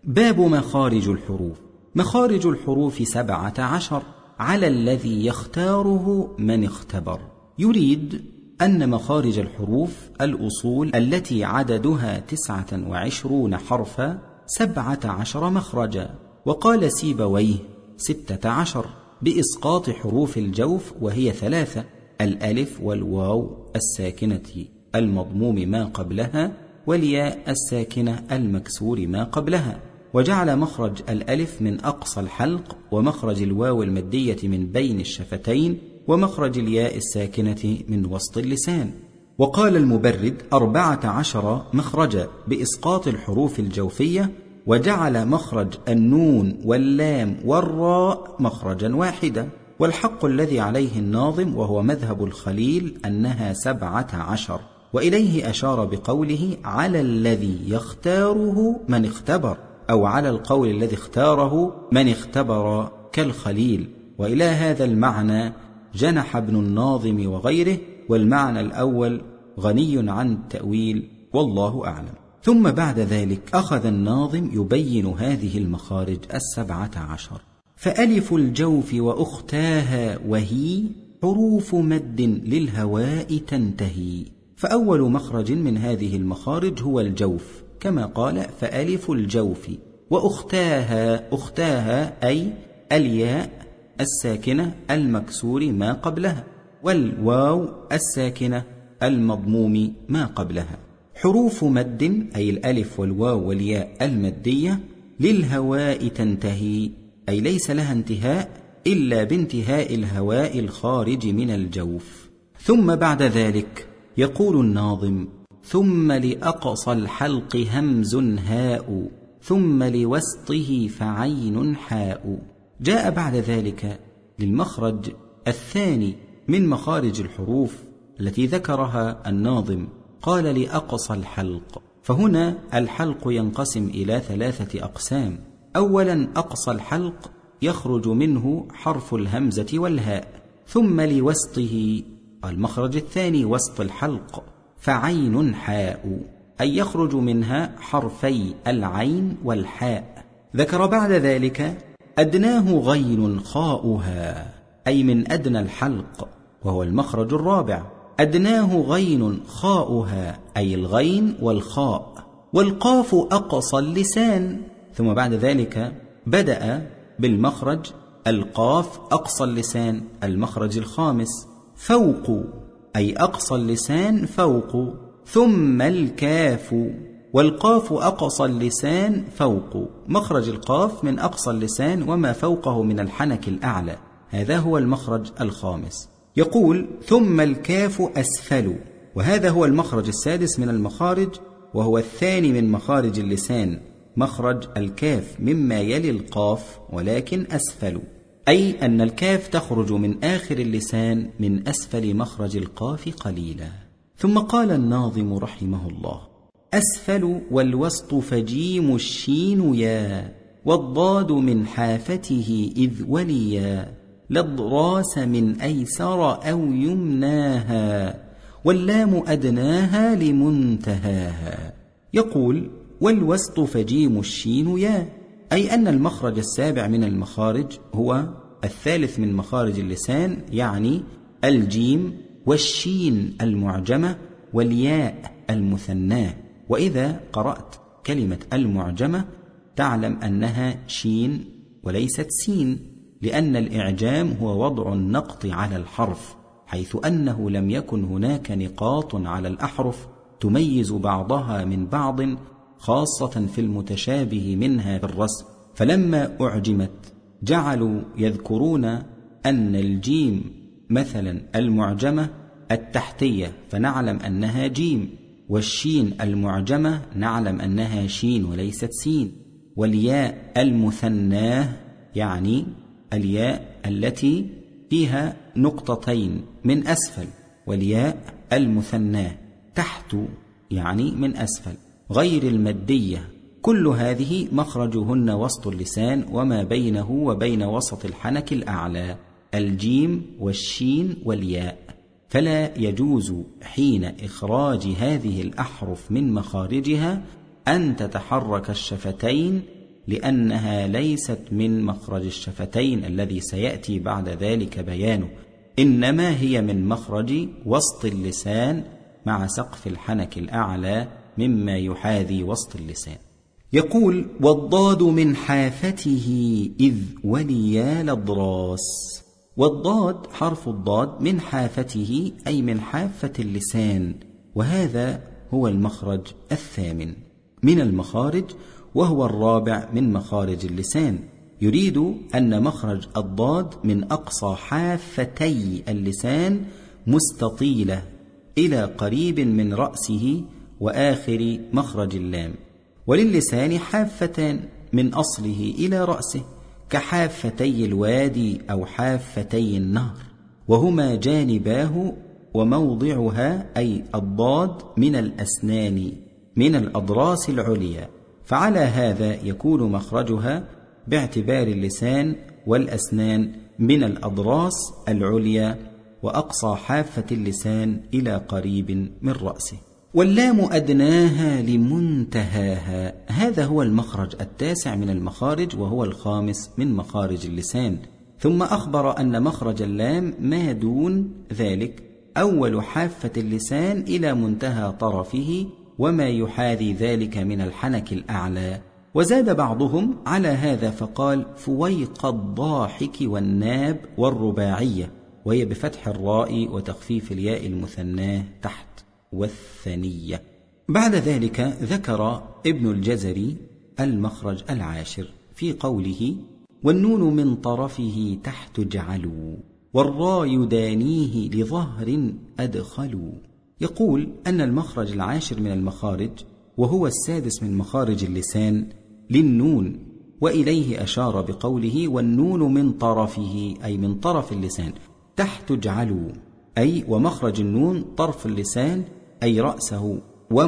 باب مخارج الحروف. مخارج الحروف 17 على الذي يختاره من اختبر. يريد أن مخارج الحروف الأصول التي عددها 29 حرفا 17 مخرجا، وقال سيبويه 16 بإسقاط حروف الجوف، وهي 3: الألف والواو الساكنة المضموم ما قبلها، والياء الساكنة المكسور ما قبلها. وجعل مخرج الألف من أقصى الحلق، ومخرج الواو المدية من بين الشفتين، ومخرج الياء الساكنة من وسط اللسان. وقال المبرد 14 مخرجا بإسقاط الحروف الجوفية، وجعل مخرج النون واللام والراء مخرجا واحدا. والحق الذي عليه الناظم وهو مذهب الخليل أنها 17، وإليه أشار بقوله على الذي يختاره من اختبر، أو على القول الذي اختاره من اختبر كالخليل. وإلى هذا المعنى جنح ابن الناظم وغيره، والمعنى الأول غني عن التأويل والله أعلم. ثم بعد ذلك أخذ الناظم يبين هذه المخارج 17: فألف الجوف وأختاها وهي حروف مد للهواء تنتهي. فأول مخرج من هذه المخارج هو الجوف، كما قال فألف الجوف وأختاها، أختاها أي الياء الساكنة المكسور ما قبلها، والواو الساكنة المضموم ما قبلها. حروف مد أي الألف والواو والياء المدية، للهواء تنتهي أي ليس لها انتهاء إلا بانتهاء الهواء الخارج من الجوف. ثم بعد ذلك يقول الناظم ثم لأقصى الحلق همز هاء، ثم لوسطه فعين حاء. جاء بعد ذلك للمخرج الثاني من مخارج الحروف التي ذكرها الناظم، قال لأقصى الحلق. فهنا الحلق ينقسم إلى 3 أقسام. أولا أقصى الحلق يخرج منه حرف الهمزة والهاء. ثم لوسطه المخرج الثاني وسط الحلق فعين حاء، أي يخرج منها حرفي العين والحاء. ذكر بعد ذلك أدناه غين خاؤها، أي من أدنى الحلق، وهو المخرج الرابع. أدناه غين خاؤها أي الغين والخاء. والقاف أقصى اللسان. ثم بعد ذلك بدأ بالمخرج القاف أقصى اللسان المخرج الخامس. فوق أي أقصى اللسان فوق. ثم الكاف، والقاف أقصى اللسان فوق. مخرج القاف من أقصى اللسان وما فوقه من الحنك الأعلى، هذا هو المخرج الخامس. يقول ثم الكاف أسفل، وهذا هو المخرج السادس من المخارج، وهو الثاني من مخارج اللسان. مخرج الكاف مما يلي القاف ولكن أسفل، أي أن الكاف تخرج من آخر اللسان من أسفل مخرج القاف قليلا. ثم قال الناظم رحمه الله أسفل والوسط فجيم الشين يا، والضاد من حافته إذ وليا، للضراس من أيسر أو يمناها، واللام أدناها لمنتهاها. يقول والوسط فجيم الشين يا، أي أن المخرج السابع من المخارج هو الثالث من مخارج اللسان، يعني الجيم والشين المعجمة والياء المثناه. وإذا قرأت كلمة المعجمة تعلم أنها شين وليست سين، لأن الإعجام هو وضع النقط على الحرف، حيث أنه لم يكن هناك نقاط على الأحرف تميز بعضها من بعض، خاصة في المتشابه منها في الرسم. فلما أعجمت جعلوا يذكرون أن الجيم مثلا المعجمة التحتية فنعلم أنها جيم، والشين المعجمة نعلم أنها شين وليست سين، والياء المثناه يعني الياء التي فيها نقطتين من أسفل، والياء المثناه تحت يعني من أسفل، غير المادية. كل هذه مخرجهن وسط اللسان وما بينه وبين وسط الحنك الأعلى، الجيم والشين والياء. فلا يجوز حين إخراج هذه الأحرف من مخارجها أن تتحرك الشفتين لأنها ليست من مخرج الشفتين الذي سيأتي بعد ذلك بيانه، إنما هي من مخرج وسط اللسان مع سقف الحنك الأعلى مما يحاذي وسط اللسان. يقول: والضاد من حافته إذ وليا الأضراس. والضاد حرف الضاد من حافته أي من حافة اللسان، وهذا هو المخرج الثامن من المخارج، وهو الرابع من مخارج اللسان. يريد أن مخرج الضاد من أقصى حافتي اللسان مستطيلة إلى قريب من رأسه وآخر مخرج اللام. وللسان حافتان من أصله إلى رأسه كحافتي الوادي أو حافتي النهر، وهما جانباه وموضعها أي الضاد من الأسنان من الأضراس العليا، فعلى هذا يكون مخرجها باعتبار اللسان والأسنان من الأضراس العليا وأقصى حافة اللسان إلى قريب من رأسه. واللام أدناها لمنتهاها، هذا هو المخرج التاسع من المخارج، وهو الخامس من مخارج اللسان. ثم أخبر أن مخرج اللام ما دون ذلك أول حافة اللسان إلى منتهى طرفه وما يحاذي ذلك من الحنك الأعلى. وزاد بعضهم على هذا فقال: فويق الضاحك والناب والرباعية، وهي بفتح الراء وتخفيف الياء المثناه تحت والثنية. بعد ذلك ذكر ابن الجزري المخرج العاشر في قوله: والنون من طرفه تحت جعلوا، والراء يدانيه لظهر أدخلوا. يقول أن المخرج العاشر من المخارج، وهو السادس من مخارج اللسان، للنون، وإليه أشار بقوله: والنون من طرفه أي من طرف اللسان تحت جعلوا، أي ومخرج النون طرف اللسان أي رأسه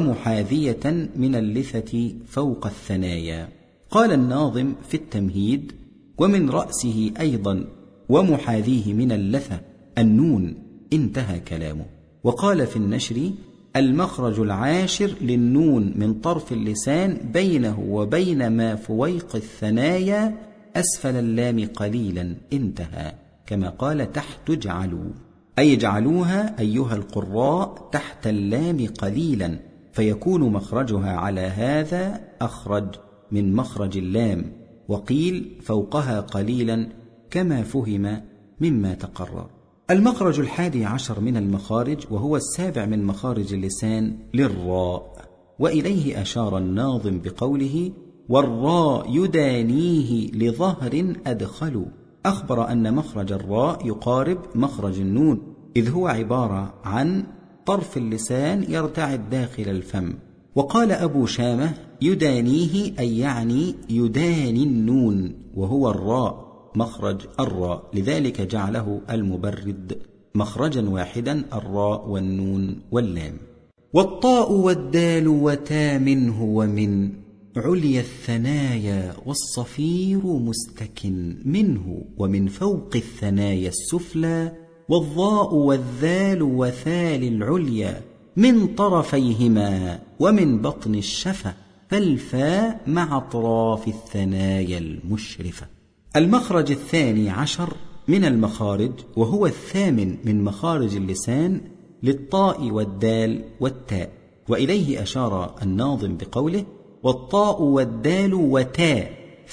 ومحاذية من اللثة فوق الثنايا. قال الناظم في التمهيد: ومن رأسه أيضا ومحاذيه من اللثة النون، انتهى كلامه. وقال في النشر: المخرج العاشر للنون من طرف اللسان بينه وبين ما فويق الثنايا أسفل اللام قليلا، انتهى، كما قال تحت جعلوا، أي اجعلوها أيها القراء تحت اللام قليلا، فيكون مخرجها على هذا أخرج من مخرج اللام، وقيل فوقها قليلا كما فهم مما تقرر. المخرج 11 من المخارج، وهو السابع من مخارج اللسان، للراء، وإليه أشار الناظم بقوله: والراء يدانيه لظهر أدخلوا. أخبر أن مخرج الراء يقارب مخرج النون، إذ هو عبارة عن طرف اللسان يرتعد داخل الفم. وقال أبو شامة: يدانيه أي يعني يداني النون، وهو الراء مخرج الراء، لذلك جعله المبرد مخرجا واحدا، الراء والنون واللام. والطاء والدال وتا منه ومن عليا الثنايا، والصفير مستكن منه ومن فوق الثنايا السفلى، والضاء والذال وثال العليا من طرفيهما ومن بطن الشفة، فالفاء مع أطراف الثنايا المشرفة. المخرج 12 من المخارج، وهو الثامن من مخارج اللسان، للطاء والدال والتاء، وإليه أشار الناظم بقوله: والطاء والدال وتاء،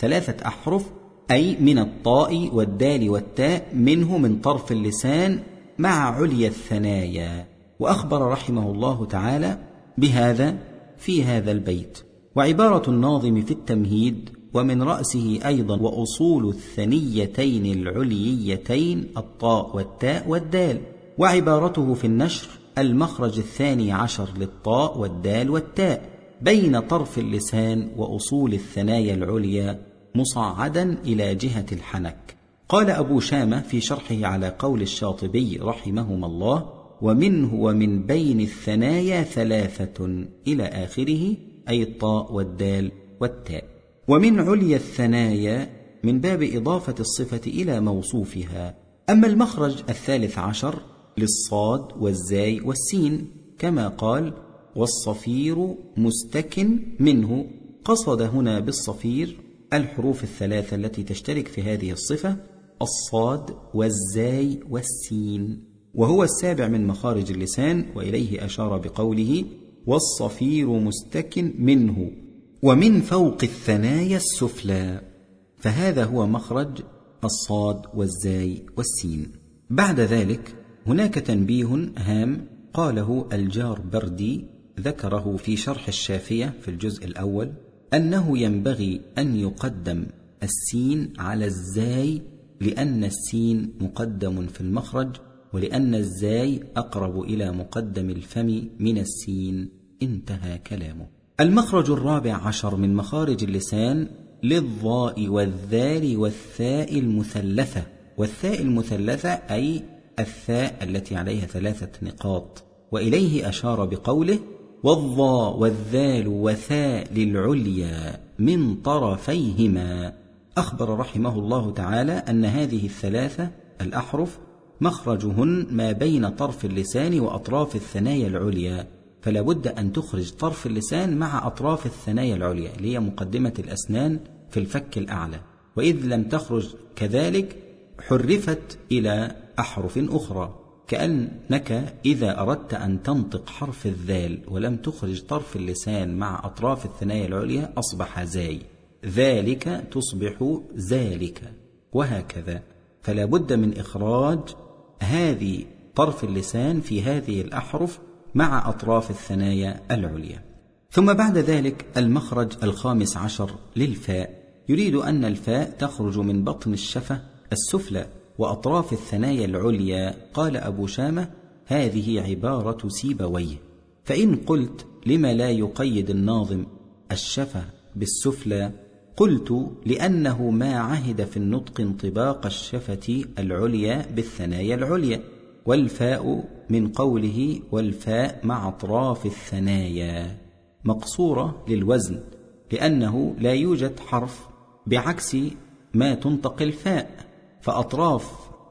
3 أحرف، أي من الطاء والدال والتاء، منه من طرف اللسان مع عليا الثنايا. وأخبر رحمه الله تعالى بهذا في هذا البيت. وعبارة الناظم في التمهيد: ومن رأسه أيضا وأصول الثنيتين العليتين الطاء والتاء والدال. وعبارته في النشر: المخرج 12 للطاء والدال والتاء بين طرف اللسان وأصول الثنايا العليا مصعدا إلى جهة الحنك. قال أبو شامة في شرحه على قول الشاطبي رحمهما الله: ومنه ومن بين الثنايا 3 إلى آخره، أي الطاء والدال والتاء. ومن عليا الثنايا من باب إضافة الصفة إلى موصوفها. أما المخرج 13 للصاد والزاي والسين، كما قال: والصفير مستكن منه، قصد هنا بالصفير الحروف الثلاثة التي تشترك في هذه الصفة الصاد والزاي والسين، وهو السابع من مخارج اللسان، وإليه أشار بقوله والصفير مستكن منه ومن فوق الثنايا السفلى، فهذا هو مخرج الصاد والزاي والسين. بعد ذلك هناك تنبيه هام قاله الجار بردي، ذكره في شرح الشافية في الجزء الأول، أنه ينبغي أن يقدم السين على الزاي، لأن السين مقدم في المخرج، ولأن الزاي أقرب إلى مقدم الفم من السين. انتهى كلامه. المخرج الرابع عشر من مخارج اللسان للضاء والذال والثاء المثلثة. والثاء المثلثة أي الثاء التي عليها 3 نقاط، وإليه أشار بقوله والضاء والذال وثاء للعليا من طرفيهما. أخبر رحمه الله تعالى أن هذه 3 الأحرف مخرجهن ما بين طرف اللسان وأطراف الثنايا العليا، فلا بد أن تخرج طرف اللسان مع أطراف الثنايا العليا اللي هي مقدمة الأسنان في الفك الأعلى، وإذ لم تخرج كذلك حرفت إلى أحرف أخرى، كأنك إذا أردت أن تنطق حرف الذال ولم تخرج طرف اللسان مع أطراف الثنايا العليا أصبح زاي، ذلك تصبح ذلك، وهكذا. فلا بد من إخراج هذه طرف اللسان في هذه الأحرف مع أطراف الثنايا العليا. ثم بعد ذلك المخرج الخامس عشر للفاء، يريد أن الفاء تخرج من بطن الشفة السفلى وأطراف الثنايا العليا. قال أبو شامة هذه عبارة سيبويه، فإن قلت لما لا يقيد الناظم الشفة بالسفلى؟ قلت لأنه ما عهد في النطق انطباق الشفة العليا بالثنايا العليا، والفاء من قوله والفاء مع أطراف الثنايا مقصورة للوزن، لأنه لا يوجد حرف بعكس ما تنطق الفاء، فأطراف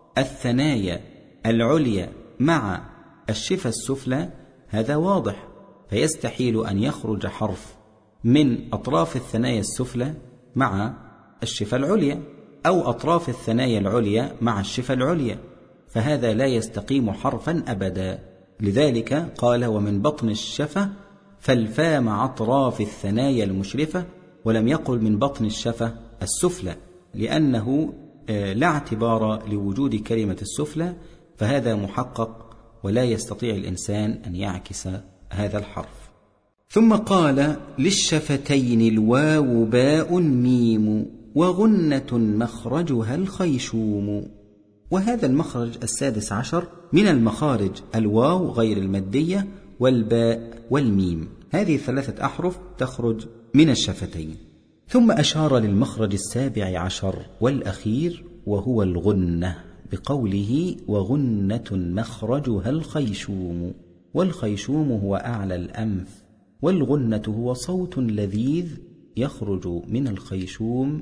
الثنايا العليا مع الشفة السفلى هذا واضح، فيستحيل أن يخرج حرف من أطراف الثنايا السفلى مع الشفة العليا، أو أطراف الثنايا العليا مع الشفة العليا، فهذا لا يستقيم حرفا أبدا. لذلك قال ومن بطن الشفة، فالفاء مع أطراف الثنايا المشرفة، ولم يقل من بطن الشفة السفلى، لأنه لا اعتبار لوجود كلمة السفلى، فهذا محقق ولا يستطيع الإنسان أن يعكس هذا الحرف. ثم قال للشفتين الواو باء ميم وغنة مخرجها الخيشوم. وهذا المخرج السادس عشر من المخارج الواو غير المادية والباء والميم، هذه 3 أحرف تخرج من الشفتين. ثم أشار للمخرج السابع عشر والأخير وهو الغنة بقوله وغنة مخرجها الخيشوم. والخيشوم هو أعلى الأنف، والغنة هو صوت لذيذ يخرج من الخيشوم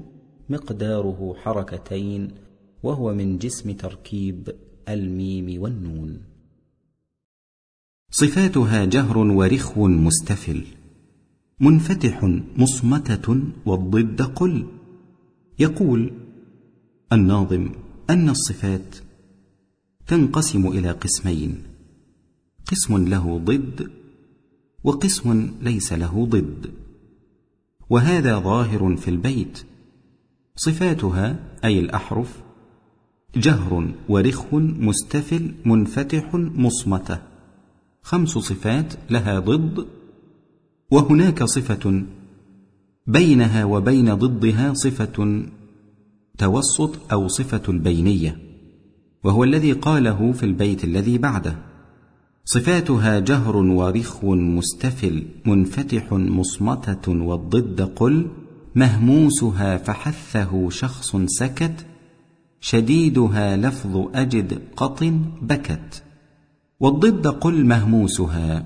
مقداره 2 وهو من جسم تركيب الميم والنون. صفاتها جهر ورخو مستفل منفتح مصمتة والضد قل. يقول الناظم أن الصفات تنقسم إلى قسمين، قسم له ضد وقسم ليس له ضد، وهذا ظاهر في البيت. صفاتها أي الأحرف جهر ورخو مستفل منفتح مصمتة، 5 صفات لها ضد، وهناك صفة بينها وبين ضدها صفة توسط أو صفة البينية، وهو الذي قاله في البيت الذي بعده: صفاتها جهر ورخو مستفل منفتح مصمتة والضد قل، مهموسها فحثه شخص سكت، شديدها لفظ أجد قط بكت. والضد قل مهموسها،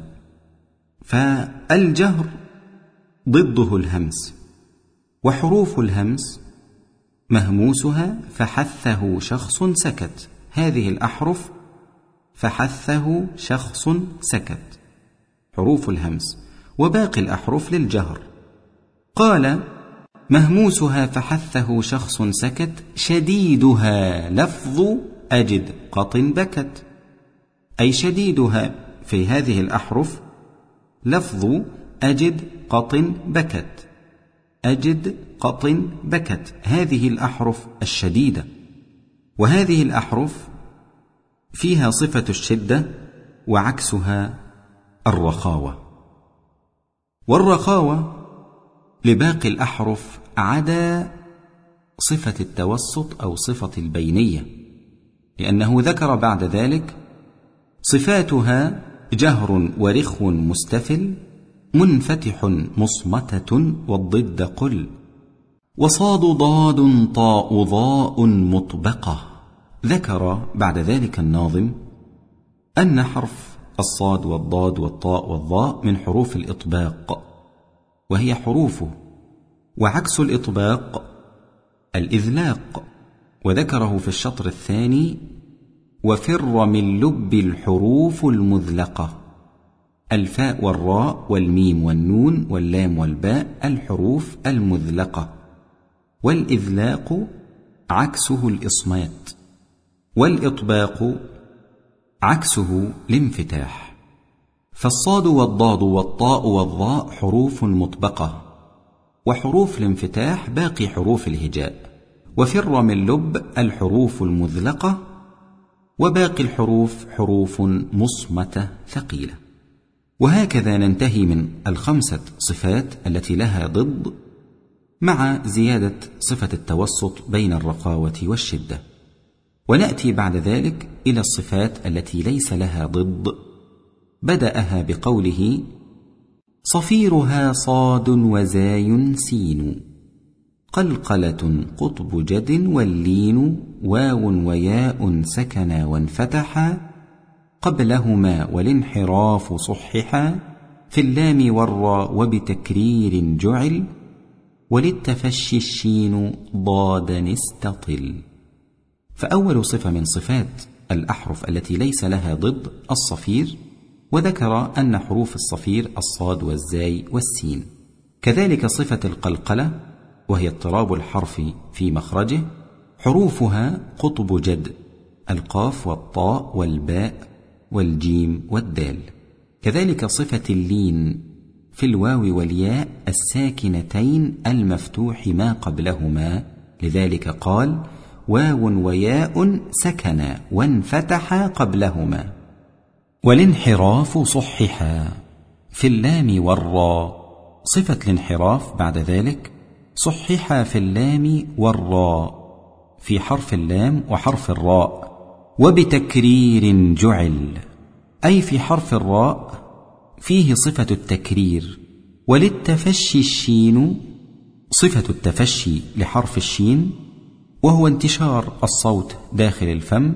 فالجهر ضده الهمس، وحروف الهمس مهموسها فحثه شخص سكت، هذه الأحرف فحثه شخص سكت حروف الهمس، وباقي الأحرف للجهر. قال مهموسها فحثه شخص سكت، شديدها لفظ أجد قط بكت. أي شديدها في هذه الأحرف لفظ أجد قط بكت، أجد قط بكت، هذه الأحرف الشديدة. وهذه الأحرف فيها صفة الشدة وعكسها الرخاوة. والرخاوة لباقي الأحرف عدا صفة التوسط أو صفة البينية، لأنه ذكر بعد ذلك صفاتها جهر ورخو مستفل، منفتح مصمتة والضد قل، وصاد ضاد طاء ضاء مطبقة. ذكر بعد ذلك الناظم أن حرف الصاد والضاد والطاء والضاء من حروف الإطباق، وهي حروفه، وعكس الإطباق الإذلاق. وذكره في الشطر الثاني: وفر من لب الحروف المذلقة، الفاء والراء والميم والنون واللام والباء الحروف المذلقة. والإذلاق عكسه الإصمات، والإطباق عكسه الانفتاح. فالصاد والضاد والطاء والضاء حروف مطبقة، وحروف الانفتاح باقي حروف الهجاء. وفر من لب الحروف المذلقة، وباقي الحروف حروف مصمتة ثقيلة. وهكذا ننتهي من الخمسة صفات التي لها ضد، مع زيادة صفة التوسط بين الرخاوة والشدة. ونأتي بعد ذلك إلى الصفات التي ليس لها ضد. بدأها بقوله: صفيرها صاد وزاي سين، قلقلة قطب جد واللين، واو وياء سكنا وانفتحا قبلهما والانحراف صححا، في اللام والراء وبتكرير جعل، وللتفشي الشين ضادا استطل. فأول صفة من صفات الأحرف التي ليس لها ضد الصفير، وذكر أن حروف الصفير الصاد والزاي والسين. كذلك صفة القلقلة، وهي اضطراب الحرف في مخرجه، حروفها قطب جد، القاف والطاء والباء والجيم والدال. كذلك صفة اللين في الواو والياء الساكنتين المفتوح ما قبلهما، لذلك قال: واو وياء سكنا وانفتحا قبلهما. والانحراف صححا في اللام والراء، صفة الانحراف بعد ذلك صححا في اللام والراء، في حرف اللام وحرف الراء، وبتكرير جعل، أي في حرف الراء فيه صفة التكرير. وللتفشي الشين، صفة التفشي لحرف الشين وهو انتشار الصوت داخل الفم.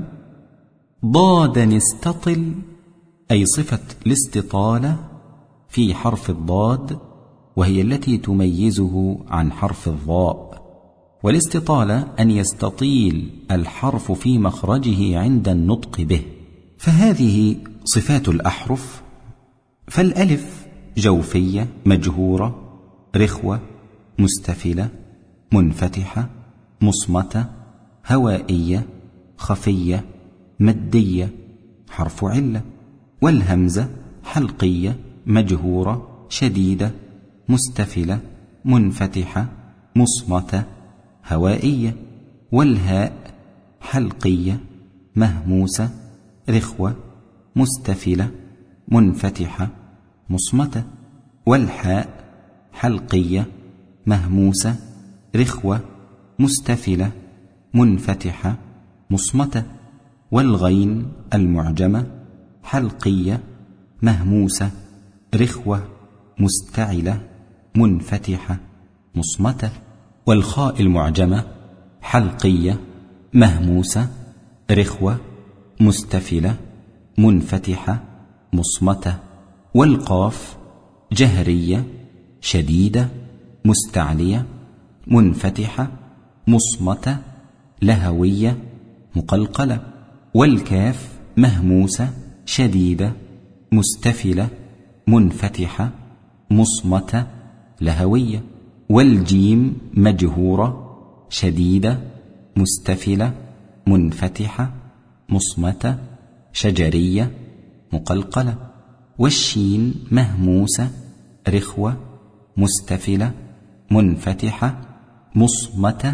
ضادا استطل، أي صفة الاستطالة في حرف الضاد، وهي التي تميزه عن حرف الضاء. والاستطالة أن يستطيل الحرف في مخرجه عند النطق به. فهذه صفات الأحرف. فالألف جوفية مجهورة رخوة مستفلة منفتحة مصمتة هوائية خفية مدية حرف علة. والهمزة حلقية مجهورة شديدة مستفلة منفتحة مصمتة هوائية. والهاء حلقية مهموسة رخوة مستفلة منفتحة مصمتة. والحاء حلقية مهموسة رخوة مستفلة منفتحة مصمتة. والغين المعجمة حلقية مهموسة رخوة مستعلة منفتحة مصمتة. والخاء المعجمة حلقية مهموسة رخوة مستفلة منفتحة مصمتة. والقاف جهرية شديدة مستعلية منفتحة مصمتة لهوية مقلقلة. والكاف مهموسة شديدة مستفلة منفتحة مصمتة لهوية. والجيم مجهورة شديدة مستفلة منفتحة مصمتة شجرية مقلقلة. والشين مهموسة رخوة مستفلة منفتحة مصمتة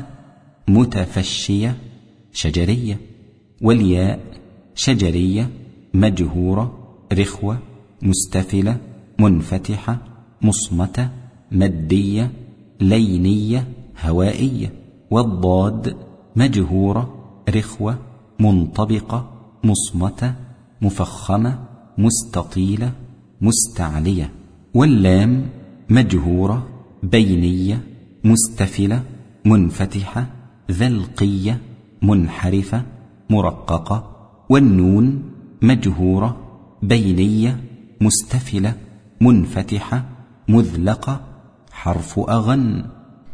متفشية شجرية. والياء شجرية مجهورة رخوة مستفلة منفتحة مصمتة مدية لينية هوائية. والضاد مجهورة رخوة منطبقة مصمتة مفخمة مستطيلة مستعلية. واللام مجهورة بينية مستفلة منفتحة ذلقية منحرفة مرققة. والنون مجهورة بينية مستفلة منفتحة مذلقة حرف أغن.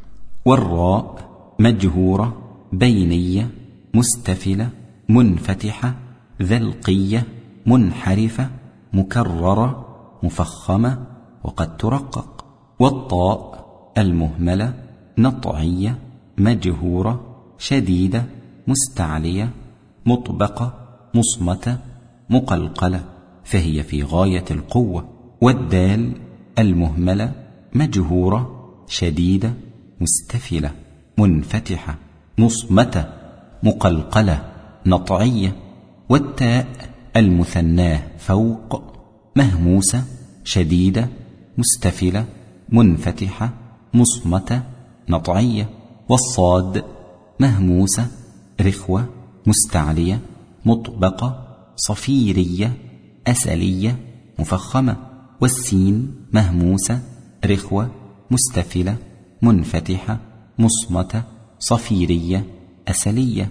والراء مجهورة بينية مستفلة منفتحة ذلقية منحرفة مكررة مفخمة وقد ترقق. والطاء المهملة نطعية مجهورة شديدة مستعلية مطبقة مصمتة مقلقلة فهي في غاية القوة. والدال المهملة مجهورة شديدة مستفلة منفتحة مصمتة مقلقلة نطعية. والتاء المثناه فوق مهموسة شديدة مستفلة منفتحة مصمتة نطعية. والصاد مهموسة رخوة مستعلية مطبقة صفيرية أسلية مفخمة. والسين مهموسة رخوة مستفلة منفتحة مصمتة صفيرية أسلية.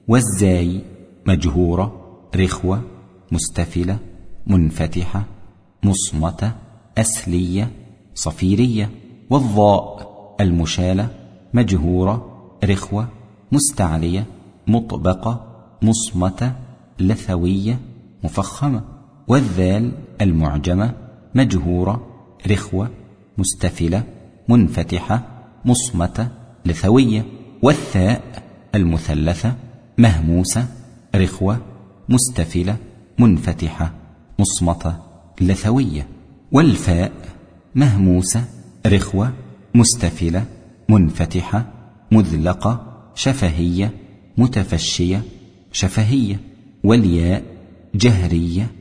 والزاي مجهورة رخوة مستفلة منفتحة مصمتة أسلية صفيرية. والضاء المشالة مجهورة رخوة مستعلية مطبقة مصمتة لثوية مفخمة. والذال المعجمة مجهورة رخوة مستفلة منفتحة مصمتة لثوية. والثاء المثلثة مهموسة رخوة مستفلة منفتحة مصمتة لثوية. والفاء مهموسة رخوة مستفلة منفتحة مذلقة شفهية متفشية شفهية. والياء جهرية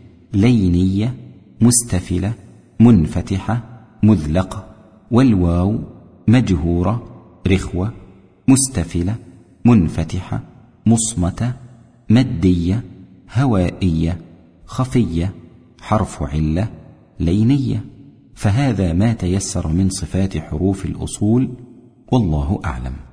لينية مستفلة منفتحة مذلقة. والواو مجهورة رخوة مستفلة منفتحة مصمتة مدية هوائية خفية حرف علة لينية. فهذا ما تيسر من صفات حروف الأصول والله أعلم.